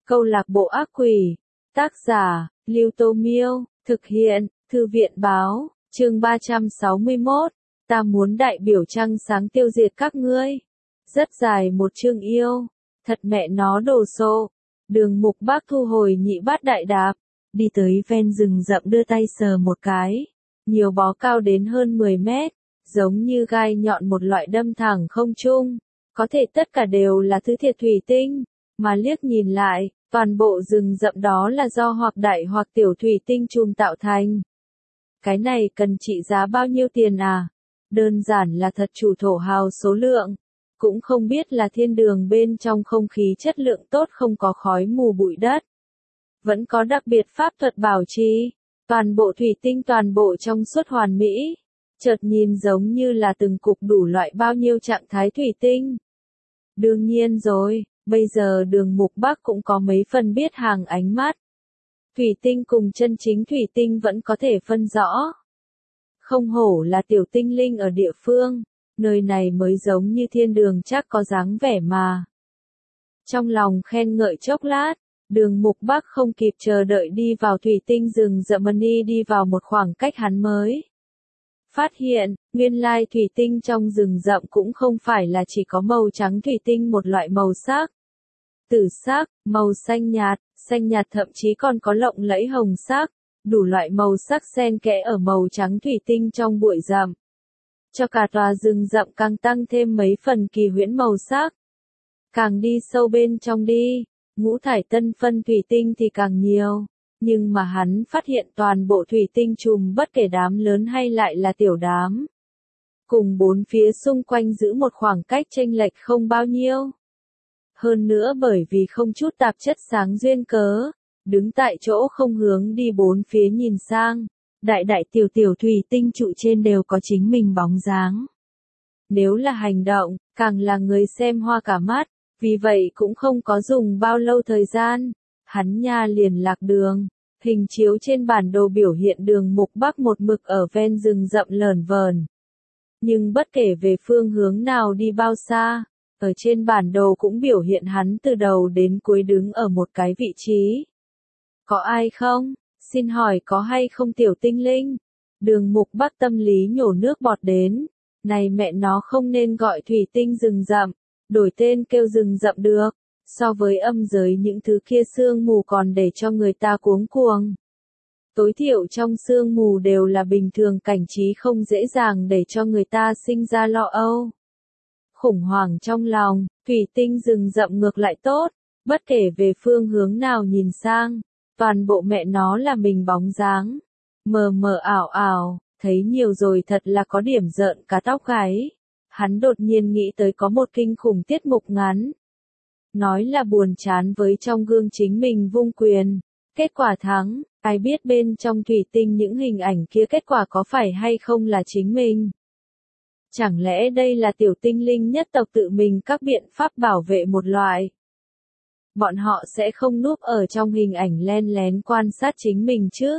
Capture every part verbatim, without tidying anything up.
Câu lạc bộ ác quỷ. Tác giả, Lưu Tô Miêu. Thực hiện, Thư viện Báo. Chương ba trăm sáu mươi mốt. Ta muốn đại biểu trăng sáng tiêu diệt các ngươi. Rất dài một chương yêu. Thật mẹ nó đồ sộ. Đường Mục Bác thu hồi nhị bát đại đạp. Đi tới ven rừng rậm đưa tay sờ một cái. Nhiều bó cao đến hơn mười mét. Giống như gai nhọn một loại đâm thẳng không trung. Có thể tất cả đều là thứ thiệt thủy tinh. Mà liếc nhìn lại, toàn bộ rừng rậm đó là do hoặc đại hoặc tiểu thủy tinh chùm tạo thành. Cái này cần trị giá bao nhiêu tiền à? Đơn giản là thật chủ thổ hào số lượng. Cũng không biết là thiên đường bên trong không khí chất lượng tốt không có khói mù bụi đất. Vẫn có đặc biệt pháp thuật bảo trì. Toàn bộ thủy tinh toàn bộ trong suốt hoàn mỹ. Chợt nhìn giống như là từng cục đủ loại bao nhiêu trạng thái thủy tinh. Đương nhiên rồi, bây giờ Đường Mục Bác cũng có mấy phần biết hàng ánh mắt. Thủy tinh cùng chân chính thủy tinh vẫn có thể phân rõ. Không hổ là tiểu tinh linh ở địa phương, nơi này mới giống như thiên đường chắc có dáng vẻ mà. Trong lòng khen ngợi chốc lát, Đường Mục Bác không kịp chờ đợi đi vào thủy tinh rừng rậm đi đi vào một khoảng cách hắn mới. Phát hiện, nguyên lai thủy tinh trong rừng rậm cũng không phải là chỉ có màu trắng thủy tinh một loại màu sắc. Tử sắc, màu xanh nhạt, xanh nhạt thậm chí còn có lộng lẫy hồng sắc, đủ loại màu sắc xen kẽ ở màu trắng thủy tinh trong bụi rậm. Cho cả tòa rừng rậm càng tăng thêm mấy phần kỳ huyễn màu sắc. Càng đi sâu bên trong đi, ngũ thải tân phân thủy tinh thì càng nhiều. Nhưng mà hắn phát hiện toàn bộ thủy tinh chùm bất kể đám lớn hay lại là tiểu đám. Cùng bốn phía xung quanh giữ một khoảng cách chênh lệch không bao nhiêu. Hơn nữa bởi vì không chút tạp chất sáng duyên cớ, đứng tại chỗ không hướng đi bốn phía nhìn sang, đại đại tiểu tiểu thủy tinh trụ trên đều có chính mình bóng dáng. Nếu là hành động, càng là người xem hoa cả mắt, vì vậy cũng không có dùng bao lâu thời gian. Hắn nha liền lạc đường, hình chiếu trên bản đồ biểu hiện Đường Mục Bác một mực ở ven rừng rậm lởn vởn. Nhưng bất kể về phương hướng nào đi bao xa, ở trên bản đồ cũng biểu hiện hắn từ đầu đến cuối đứng ở một cái vị trí. Có ai không? Xin hỏi có hay không tiểu tinh linh? Đường Mục Bác tâm lý nhổ nước bọt đến. Này mẹ nó không nên gọi thủy tinh rừng rậm, đổi tên kêu rừng rậm được. So với âm giới những thứ kia sương mù còn để cho người ta cuống cuồng. Tối thiểu trong sương mù đều là bình thường cảnh trí không dễ dàng để cho người ta sinh ra lo âu. Khủng hoảng trong lòng, thủy tinh rừng rậm ngược lại tốt, bất kể về phương hướng nào nhìn sang, toàn bộ mẹ nó là mình bóng dáng. Mờ mờ ảo ảo, thấy nhiều rồi thật là có điểm rợn cả tóc gáy. Hắn đột nhiên nghĩ tới có một kinh khủng tiết mục ngắn. Nói là buồn chán với trong gương chính mình vung quyền. Kết quả thắng, ai biết bên trong thủy tinh những hình ảnh kia kết quả có phải hay không là chính mình. Chẳng lẽ đây là tiểu tinh linh nhất tộc tự mình các biện pháp bảo vệ một loại. Bọn họ sẽ không núp ở trong hình ảnh len lén quan sát chính mình chứ.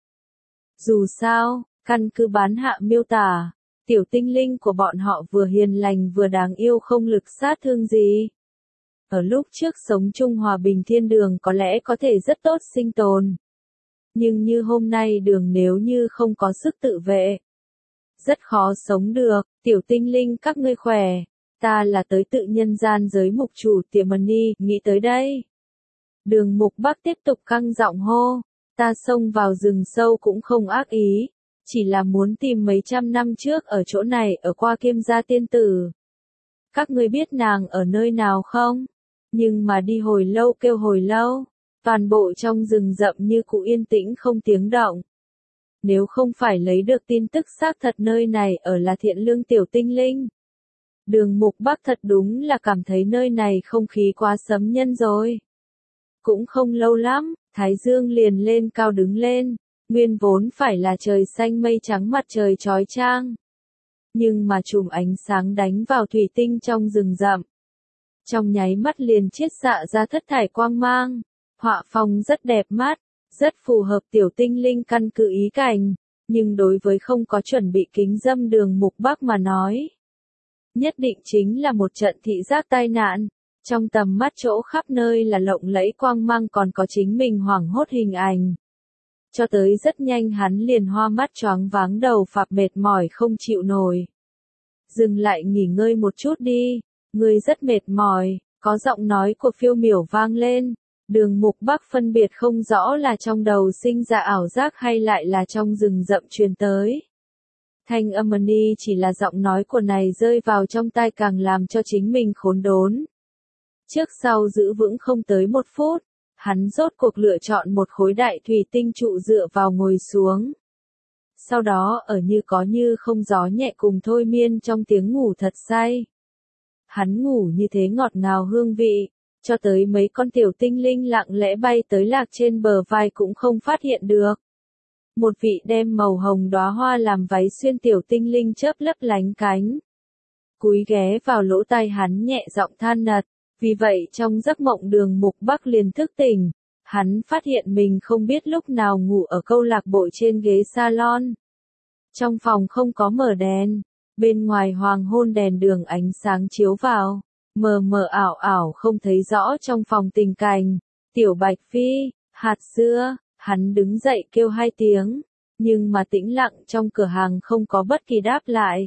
Dù sao, căn cứ bán hạ miêu tả, tiểu tinh linh của bọn họ vừa hiền lành vừa đáng yêu không lực sát thương gì. Ở lúc trước sống chung hòa bình thiên đường có lẽ có thể rất tốt sinh tồn. Nhưng như hôm nay đường nếu như không có sức tự vệ. Rất khó sống được, tiểu tinh linh các ngươi khỏe. Ta là tới tự nhân gian giới mục chủ tiệm money, nghĩ tới đây. Đường Mục Bác tiếp tục căng giọng hô. Ta xông vào rừng sâu cũng không ác ý. Chỉ là muốn tìm mấy trăm năm trước ở chỗ này ở qua Kiêm Gia tiên tử. Các ngươi biết nàng ở nơi nào không? Nhưng mà đi hồi lâu kêu hồi lâu, toàn bộ trong rừng rậm như cũ yên tĩnh không tiếng động. Nếu không phải lấy được tin tức xác thật nơi này ở là thiện lương tiểu tinh linh. Đường Mục Bác thật đúng là cảm thấy nơi này không khí quá sấm nhân rồi. Cũng không lâu lắm, Thái Dương liền lên cao đứng lên, nguyên vốn phải là trời xanh mây trắng mặt trời chói chang. Nhưng mà chùm ánh sáng đánh vào thủy tinh trong rừng rậm. Trong nháy mắt liền chiết xạ ra thất thải quang mang, họa phong rất đẹp mắt, rất phù hợp tiểu tinh linh căn cứ ý cảnh, nhưng đối với không có chuẩn bị kính dâm Đường Mục Bác mà nói. Nhất định chính là một trận thị giác tai nạn, Trong tầm mắt chỗ khắp nơi là lộng lẫy quang mang còn có chính mình hoảng hốt hình ảnh. Cho tới rất nhanh hắn liền hoa mắt choáng váng đầu phạc mệt mỏi không chịu nổi. Dừng lại nghỉ ngơi một chút đi, ngươi rất mệt mỏi, có giọng nói của Phiêu Miểu vang lên. Đường Mục Bắc phân biệt không rõ là trong đầu sinh ra ảo giác hay lại là trong rừng rậm truyền tới. Thanh âm ni chỉ là giọng nói của này rơi vào trong tai càng làm cho chính mình khốn đốn. Trước sau giữ vững không tới một phút, hắn rốt cuộc lựa chọn một khối đại thủy tinh trụ dựa vào ngồi xuống. Sau đó ở như có như không gió nhẹ cùng thôi miên trong tiếng ngủ thật say. Hắn ngủ như thế ngọt ngào hương vị, cho tới mấy con tiểu tinh linh lặng lẽ bay tới lạc trên bờ vai cũng không phát hiện được. Một vị đem màu hồng đóa hoa làm váy xuyên tiểu tinh linh chớp lấp lánh cánh. Cúi ghé vào lỗ tai hắn nhẹ giọng than nật, vì vậy trong giấc mộng Đường Mục Bắc liền thức tỉnh. Hắn phát hiện mình không biết lúc nào ngủ ở câu lạc bộ trên ghế salon. Trong phòng không có mở đèn, bên ngoài hoàng hôn đèn đường ánh sáng chiếu vào, mờ mờ ảo ảo không thấy rõ trong phòng tình cảnh. Tiểu Bạch Phi, hạt dưa, hắn đứng dậy kêu hai tiếng, nhưng mà tĩnh lặng trong cửa hàng không có bất kỳ đáp lại.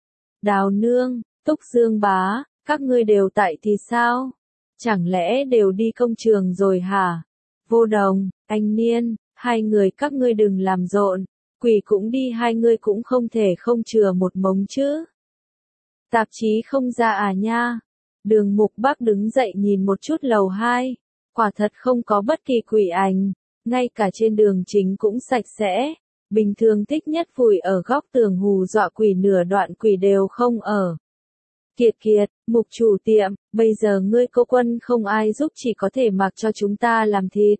Đào Nương, Túc Dương bá, các ngươi đều tại thì sao? Chẳng lẽ đều đi công trường rồi hả? Vô Đồng, anh Niên, hai người các ngươi đừng làm rộn, quỷ cũng đi hai ngươi cũng không thể không chừa một mống chứ. Tạp chí không ra à nha? Đường Mục Bắc đứng dậy nhìn một chút lầu hai, quả thật không có bất kỳ quỷ ảnh, ngay cả trên đường chính cũng sạch sẽ, bình thường thích nhất vùi ở góc tường hù dọa quỷ nửa đoạn quỷ đều không ở. Kiệt Kiệt, Mục chủ tiệm, bây giờ ngươi cô quân không ai giúp chỉ có thể mặc cho chúng ta làm thịt.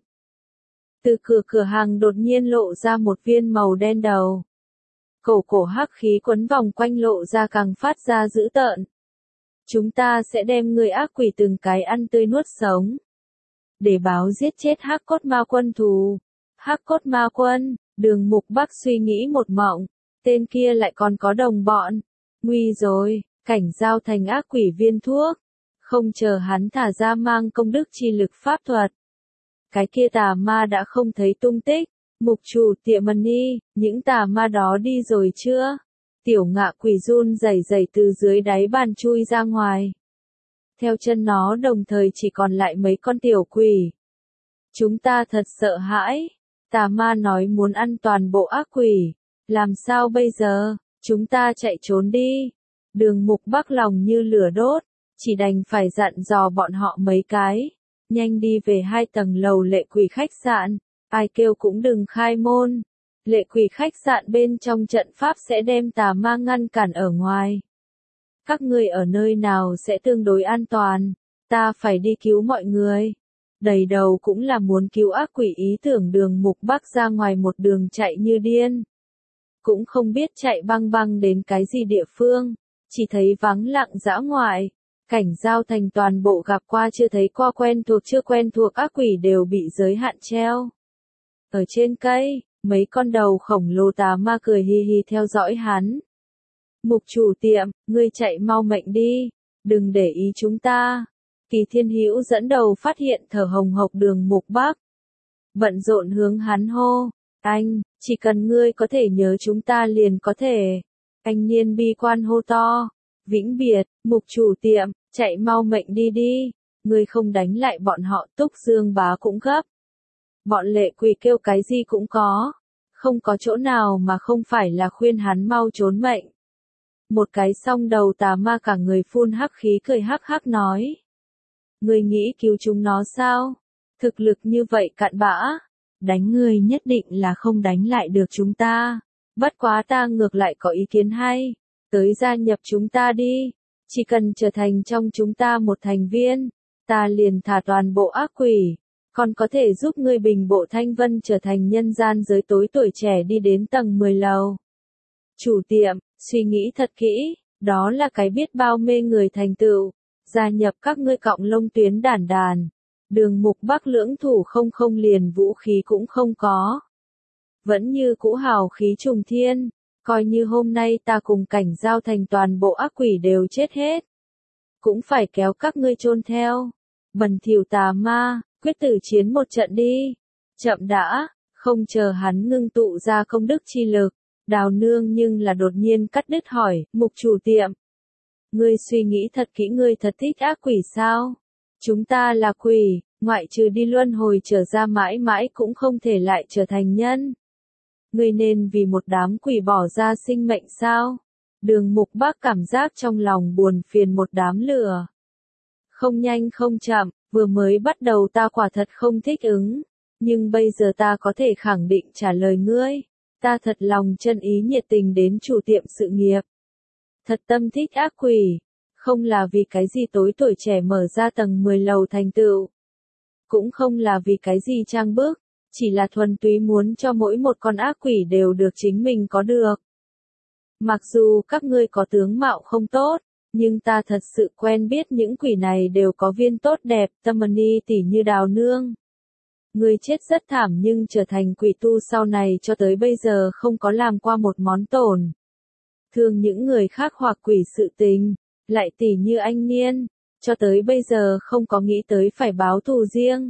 Từ cửa cửa hàng đột nhiên lộ ra một viên màu đen đầu. Cổ cổ hắc khí quấn vòng quanh lộ ra càng phát ra dữ tợn. Chúng ta sẽ đem người ác quỷ từng cái ăn tươi nuốt sống. Để báo giết chết hắc cốt ma quân thù. Hắc cốt ma quân, Đường Mục Bắc suy nghĩ một mộng, tên kia lại còn có đồng bọn. Nguy rồi, Cảnh Giao thành ác quỷ viên thuốc. Không chờ hắn thả ra mang công đức chi lực pháp thuật. Cái kia tà ma đã không thấy tung tích. Mục chủ tiệm Money, những tà ma đó đi rồi chưa? Tiểu ngạ quỷ run rẩy rẩy từ dưới đáy bàn chui ra ngoài. Theo chân nó đồng thời chỉ còn lại mấy con tiểu quỷ. Chúng ta thật sợ hãi. Tà ma nói muốn ăn toàn bộ ác quỷ. Làm sao bây giờ? Chúng ta chạy trốn đi. Đường Mục Bắc lòng như lửa đốt. Chỉ đành phải dặn dò bọn họ mấy cái. Nhanh đi về hai tầng lầu lệ quỷ khách sạn. Ai kêu cũng đừng khai môn. Lệ quỷ khách sạn bên trong trận pháp sẽ đem tà ma ngăn cản ở ngoài. Các ngươi ở nơi nào sẽ tương đối an toàn? Ta phải đi cứu mọi người. Đầy đầu cũng là muốn cứu ác quỷ ý tưởng Đường Mục Bắc ra ngoài một đường chạy như điên. Cũng không biết chạy băng băng đến cái gì địa phương. Chỉ thấy vắng lặng dã ngoại. Cảnh Giao thành toàn bộ gặp qua chưa thấy qua quen thuộc chưa quen thuộc ác quỷ đều bị giới hạn treo. Ở trên cây, mấy con đầu khổng lồ tà ma cười hi hi theo dõi hắn. Mục chủ tiệm, ngươi chạy mau mệnh đi, đừng để ý chúng ta. Kỳ Thiên Hữu dẫn đầu phát hiện thở hồng hộc Đường Mục Bắc. Bận rộn hướng hắn hô, anh, chỉ cần ngươi có thể nhớ chúng ta liền có thể. Anh Niên bi quan hô to, vĩnh biệt, mục chủ tiệm, chạy mau mệnh đi đi, ngươi không đánh lại bọn họ. Túc Dương bá cũng gấp. Bọn lệ quỷ kêu cái gì cũng có, không có chỗ nào mà không phải là khuyên hắn mau trốn mệnh. Một cái song đầu tà ma cả người phun hắc khí cười hắc hắc nói. Ngươi nghĩ cứu chúng nó sao? Thực lực như vậy cặn bã, đánh ngươi nhất định là không đánh lại được chúng ta. Bất quá ta ngược lại có ý kiến hay, tới gia nhập chúng ta đi, chỉ cần trở thành trong chúng ta một thành viên, ta liền thả toàn bộ ác quỷ. Còn có thể giúp ngươi bình bộ thanh vân trở thành nhân gian giới tối tuổi trẻ đi đến tầng mười lầu. Chủ tiệm, suy nghĩ thật kỹ, đó là cái biết bao mê người thành tựu, gia nhập các ngươi cọng lông tuyến đản đàn. Đường Mục Bắc lưỡng thủ không không liền vũ khí cũng không có. Vẫn như cũ hào khí trùng thiên, coi như hôm nay ta cùng Cảnh Giao thành toàn bộ ác quỷ đều chết hết. cũng phải kéo các ngươi chôn theo. Bẩn thỉu tà ma, quyết tử chiến một trận đi. Chậm đã, không chờ hắn ngưng tụ ra công đức chi lực, Đào Nương nhưng là đột nhiên cắt đứt hỏi, Mục chủ tiệm. Ngươi suy nghĩ thật kỹ, ngươi thật thích ác quỷ sao? Chúng ta là quỷ, ngoại trừ đi luân hồi trở ra mãi mãi cũng không thể lại trở thành nhân. Ngươi nên vì một đám quỷ bỏ ra sinh mệnh sao? Đường Mục Bác cảm giác trong lòng buồn phiền một đám lửa. Không nhanh không chậm, vừa mới bắt đầu ta quả thật không thích ứng, nhưng bây giờ ta có thể khẳng định trả lời ngươi, ta thật lòng chân ý nhiệt tình đến chủ tiệm sự nghiệp. Thật tâm thích ác quỷ, không là vì cái gì tối tuổi trẻ mở ra tầng mười lầu thành tựu, cũng không là vì cái gì trang bức, chỉ là thuần túy muốn cho mỗi một con ác quỷ đều được chính mình có được. Mặc dù các ngươi có tướng mạo không tốt, nhưng ta thật sự quen biết những quỷ này đều có viên tốt đẹp, tâm ni tỉ như Đào Nương. Ngươi chết rất thảm nhưng trở thành quỷ tu sau này cho tới bây giờ không có làm qua một món tổn thương những người khác hoặc quỷ sự tình, lại tỉ như anh Niên, cho tới bây giờ không có nghĩ tới phải báo thù riêng.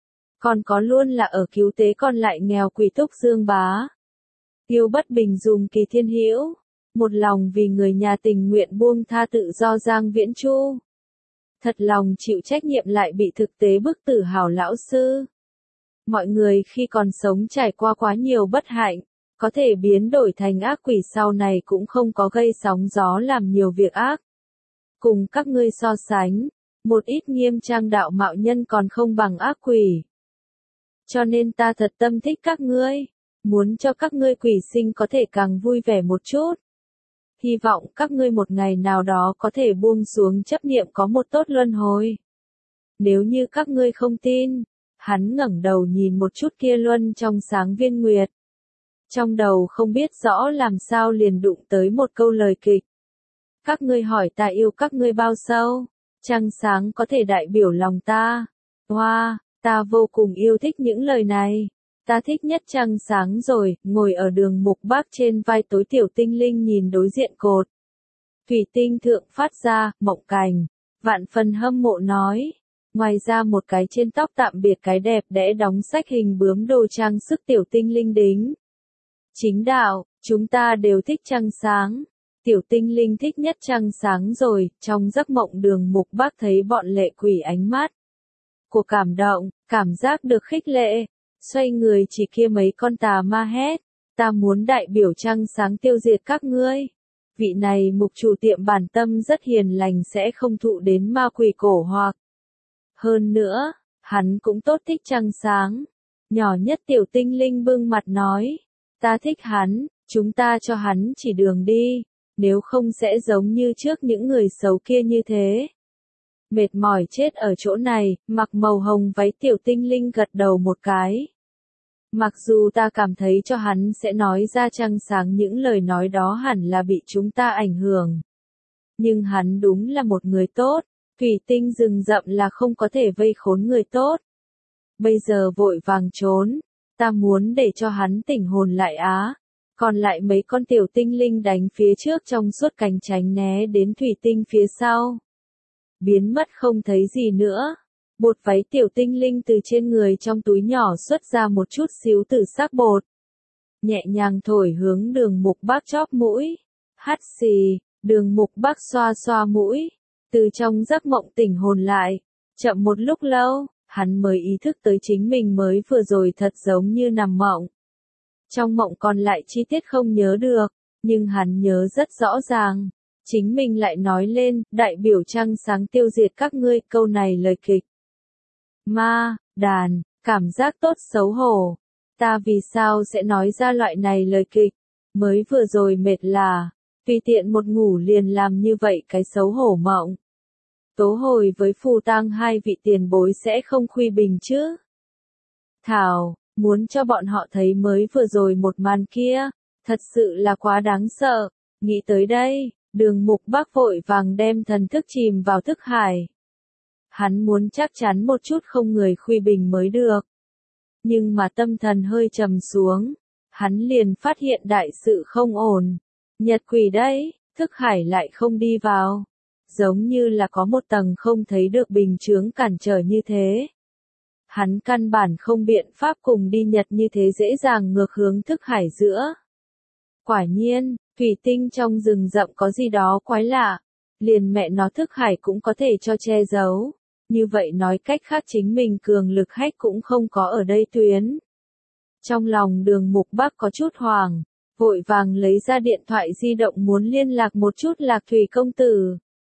Còn có luôn là ở cứu tế còn lại nghèo quỷ Túc Dương Bá. Yêu bất bình dùng Kỳ Thiên Hữu, một lòng vì người nhà tình nguyện buông tha tự do Giang Viễn Chu. Thật lòng chịu trách nhiệm lại bị thực tế bức tử hào lão sư. Mọi người khi còn sống trải qua quá nhiều bất hạnh, có thể biến đổi thành ác quỷ sau này cũng không có gây sóng gió làm nhiều việc ác. Cùng các ngươi so sánh, một ít nghiêm trang đạo mạo nhân còn không bằng ác quỷ. Cho nên ta thật tâm thích các ngươi, muốn cho các ngươi quỷ sinh có thể càng vui vẻ một chút. Hy vọng các ngươi một ngày nào đó có thể buông xuống chấp niệm có một tốt luân hồi. Nếu như các ngươi không tin, hắn ngẩng đầu nhìn một chút kia luân trong sáng viên nguyệt. Trong đầu không biết rõ làm sao liền đụng tới một câu lời kịch. Các ngươi hỏi ta yêu các ngươi bao sâu, trăng sáng có thể đại biểu lòng ta. Hoa, wow, ta vô cùng yêu thích những lời này. Ta thích nhất trăng sáng rồi, ngồi ở Đường Mục Bác trên vai tối tiểu tinh linh nhìn đối diện cột. Thủy tinh thượng phát ra, Mộng Cảnh, vạn phần hâm mộ nói. Ngoài ra một cái trên tóc tạm biệt cái đẹp đẽ đóng sách hình bướm đồ trang sức tiểu tinh linh đính. Chính đạo, chúng ta đều thích trăng sáng. Tiểu tinh linh thích nhất trăng sáng rồi, trong giấc mộng Đường Mục Bác thấy bọn lệ quỷ ánh mắt của cảm động, cảm giác được khích lệ. Xoay người chỉ kia mấy con tà ma hét, ta muốn đại biểu trăng sáng tiêu diệt các ngươi. Vị này mục chủ tiệm bản tâm rất hiền lành sẽ không thụ đến ma quỷ cổ hoặc. Hơn nữa, hắn cũng tốt thích trăng sáng. Nhỏ nhất tiểu tinh linh bưng mặt nói, ta thích hắn, chúng ta cho hắn chỉ đường đi, nếu không sẽ giống như trước những người xấu kia như thế. Mệt mỏi chết ở chỗ này, mặc màu hồng váy tiểu tinh linh gật đầu một cái. Mặc dù ta cảm thấy cho hắn sẽ nói ra trăng sáng những lời nói đó hẳn là bị chúng ta ảnh hưởng. Nhưng hắn đúng là một người tốt, thủy tinh rừng rậm là không có thể vây khốn người tốt. Bây giờ vội vàng trốn, ta muốn để cho hắn tỉnh hồn lại á. Còn lại mấy con tiểu tinh linh đánh phía trước trong suốt cánh tránh né đến thủy tinh phía sau. Biến mất không thấy gì nữa. Bột váy tiểu tinh linh từ trên người trong túi nhỏ xuất ra một chút xíu tử sắc bột. Nhẹ nhàng thổi hướng Đường Mục Bác chóp mũi. Hắt xì, Đường Mục Bác xoa xoa mũi. Từ trong giấc mộng tỉnh hồn lại. Chậm một lúc lâu, hắn mới ý thức tới chính mình mới vừa rồi thật giống như nằm mộng. Trong mộng còn lại chi tiết không nhớ được, nhưng hắn nhớ rất rõ ràng. Chính mình lại nói lên, đại biểu trăng sáng tiêu diệt các ngươi, câu này lời kịch. Ma, đàn, cảm giác tốt xấu hổ. Ta vì sao sẽ nói ra loại này lời kịch? Mới vừa rồi mệt là, tùy tiện một ngủ liền làm như vậy cái xấu hổ mộng. Tố hồi với phù tang hai vị tiền bối sẽ không khuy bình chứ? Thảo, muốn cho bọn họ thấy mới vừa rồi một màn kia, thật sự là quá đáng sợ. Nghĩ tới đây, Đường Mục Bác vội vàng đem thần thức chìm vào thức hải. Hắn muốn chắc chắn một chút không người khuy bình mới được. Nhưng mà tâm thần hơi trầm xuống, hắn liền phát hiện đại sự không ổn. Nhật quỷ đấy, thức hải lại không đi vào. giống như là có một tầng không thấy được bình chướng cản trở như thế. Hắn căn bản không biện pháp cùng đi Nhật như thế dễ dàng ngược hướng thức hải giữa. Quả nhiên, thủy tinh trong rừng rậm có gì đó quái lạ, liền mẹ nó thức hải cũng có thể cho che giấu. Như vậy nói cách khác chính mình cường lực hách cũng không có ở đây tuyến. Trong lòng Đường Mục Bắc có chút hoàng, vội vàng lấy ra điện thoại di động muốn liên lạc một chút Lạc Thủy công tử.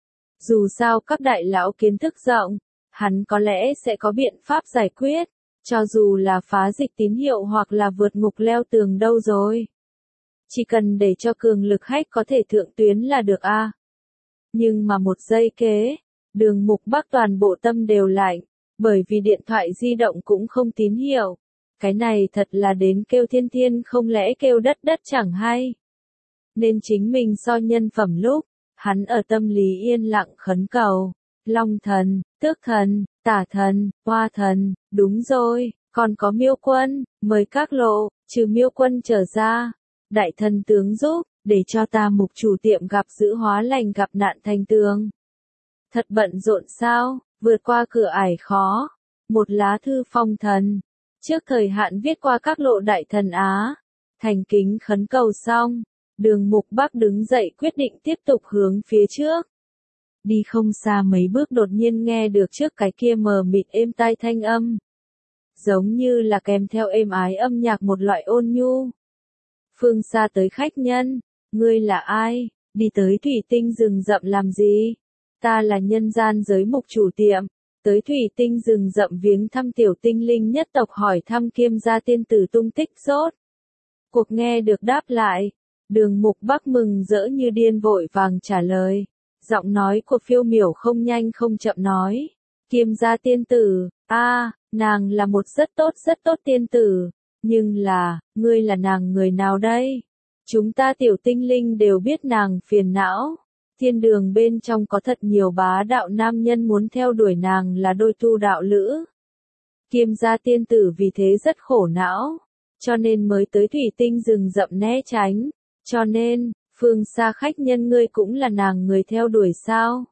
Dù sao các đại lão kiến thức rộng, hắn có lẽ sẽ có biện pháp giải quyết, cho dù là phá dịch tín hiệu hoặc là vượt ngục leo tường đâu rồi. Chỉ cần để cho cường lực hách có thể thượng tuyến là được a. À. Nhưng mà một giây kế, Đường Mục Bắc toàn bộ tâm đều lạnh, bởi vì điện thoại di động cũng không tín hiệu. Cái này thật là đến kêu thiên thiên không lẽ kêu đất đất chẳng hay. Nên chính mình so nhân phẩm lúc, hắn ở tâm lý yên lặng khấn cầu. Long thần, tước thần, tả thần, hoa thần, đúng rồi, còn có Miêu Quân, mời các lộ, trừ Miêu Quân trở ra. Đại thần tướng giúp, để cho ta mục chủ tiệm gặp giữ hóa lành gặp nạn thành tường. Thật bận rộn sao, vượt qua cửa ải khó. Một lá thư phong thần. Trước thời hạn viết qua các lộ đại thần Á. Thành kính khấn cầu xong. Đường Mục Bắc đứng dậy quyết định tiếp tục hướng phía trước. Đi không xa mấy bước đột nhiên nghe được trước cái kia mờ mịt êm tai thanh âm. Giống như là kèm theo êm ái âm nhạc một loại ôn nhu. Phương xa tới khách nhân, ngươi là ai, đi tới thủy tinh rừng rậm làm gì? Ta là nhân gian giới mục chủ tiệm, tới thủy tinh rừng rậm viếng thăm tiểu tinh linh nhất tộc hỏi thăm Kiêm gia tiên tử tung tích rốt. Cuộc nghe được đáp lại, Đường Mục Bắc mừng rỡ như điên vội vàng trả lời. Giọng nói của phiêu miểu không nhanh không chậm nói. Kiêm gia tiên tử, a, à, nàng là một rất tốt rất tốt tiên tử. Nhưng là, ngươi là nàng người nào đây? Chúng ta tiểu tinh linh đều biết nàng phiền não. Thiên đường bên trong có thật nhiều bá đạo nam nhân muốn theo đuổi nàng là đôi tu đạo lữ. Kiêm gia tiên tử vì thế rất khổ não. Cho nên mới tới thủy tinh rừng rậm né tránh. Cho nên, phương xa khách nhân ngươi cũng là nàng người theo đuổi sao?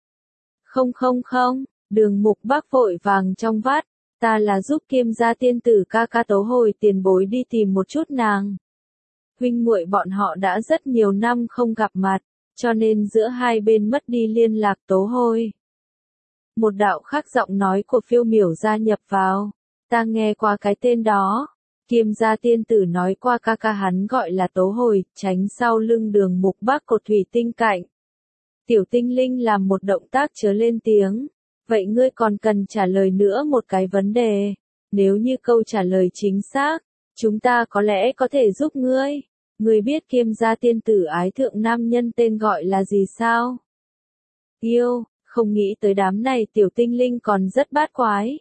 Không không không, Đường Mục Bắc vội vàng trong vắt. Ta là giúp Kiêm gia tiên tử ca ca tấu hồi tiền bối đi tìm một chút nàng. Huynh muội bọn họ đã rất nhiều năm không gặp mặt, cho nên giữa hai bên mất đi liên lạc tấu hồi. Một đạo khác giọng nói của phiêu miểu gia nhập vào. Ta nghe qua cái tên đó. Kiêm gia tiên tử nói qua ca ca hắn gọi là tấu hồi, tránh sau lưng Đường Mục Bắc cột thủy tinh cạnh. Tiểu tinh linh làm một động tác chớ lên tiếng. Vậy ngươi còn cần trả lời nữa một cái vấn đề. Nếu như câu trả lời chính xác, chúng ta có lẽ có thể giúp ngươi. Ngươi biết Kiêm gia tiên tử ái thượng nam nhân tên gọi là gì sao? Yêu, không nghĩ tới đám này tiểu tinh linh còn rất bát quái.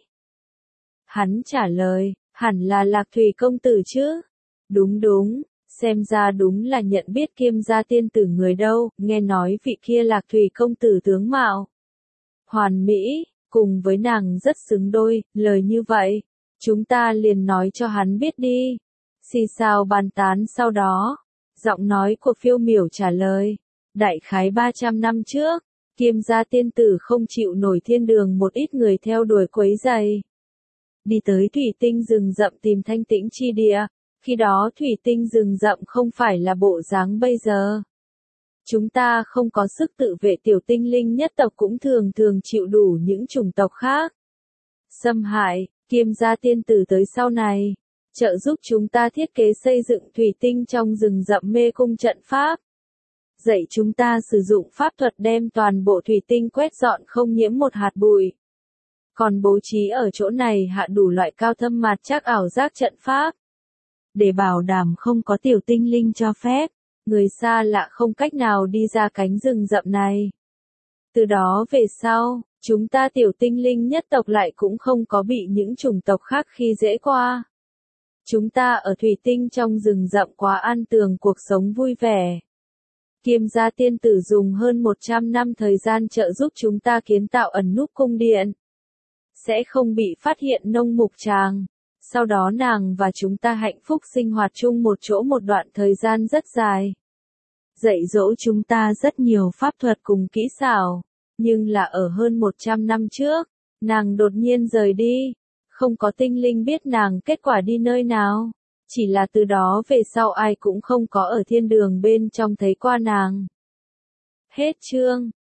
Hắn trả lời, hẳn là Lạc Thủy công tử chứ? Đúng đúng, xem ra đúng là nhận biết Kiêm gia tiên tử người đâu, nghe nói vị kia Lạc Thủy công tử tướng mạo hoàn mỹ, cùng với nàng rất xứng đôi, lời như vậy, chúng ta liền nói cho hắn biết đi. Xì xào bàn tán sau đó, giọng nói của phiêu miểu trả lời, đại khái ba trăm năm trước, Kiêm gia tiên tử không chịu nổi thiên đường một ít người theo đuổi quấy giày. Đi tới thủy tinh rừng rậm tìm thanh tĩnh chi địa, khi đó thủy tinh rừng rậm không phải là bộ dáng bây giờ. Chúng ta không có sức tự vệ tiểu tinh linh nhất tộc cũng thường thường chịu đủ những chủng tộc khác. Xâm hại, Kiêm gia tiên tử tới sau này, trợ giúp chúng ta thiết kế xây dựng thủy tinh trong rừng rậm mê cung trận pháp. Dạy chúng ta sử dụng pháp thuật đem toàn bộ thủy tinh quét dọn không nhiễm một hạt bụi. Còn bố trí ở chỗ này hạ đủ loại cao thâm mạt chắc ảo giác trận pháp. Để bảo đảm không có tiểu tinh linh cho phép, người xa lạ không cách nào đi ra cánh rừng rậm này. Từ đó về sau, chúng ta tiểu tinh linh nhất tộc lại cũng không có bị những chủng tộc khác khi dễ qua. Chúng ta ở thủy tinh trong rừng rậm quá an tường cuộc sống vui vẻ. Kiêm gia tiên tử dùng hơn một trăm năm thời gian trợ giúp chúng ta kiến tạo ẩn núp cung điện. Sẽ không bị phát hiện nông mục tràng. Sau đó nàng và chúng ta hạnh phúc sinh hoạt chung một chỗ một đoạn thời gian rất dài. Dạy dỗ chúng ta rất nhiều pháp thuật cùng kỹ xảo. Nhưng là ở hơn một trăm năm trước, nàng đột nhiên rời đi. Không có tinh linh biết nàng kết quả đi nơi nào. Chỉ là từ đó về sau ai cũng không có ở thiên đường bên trong thấy qua nàng. Hết chương.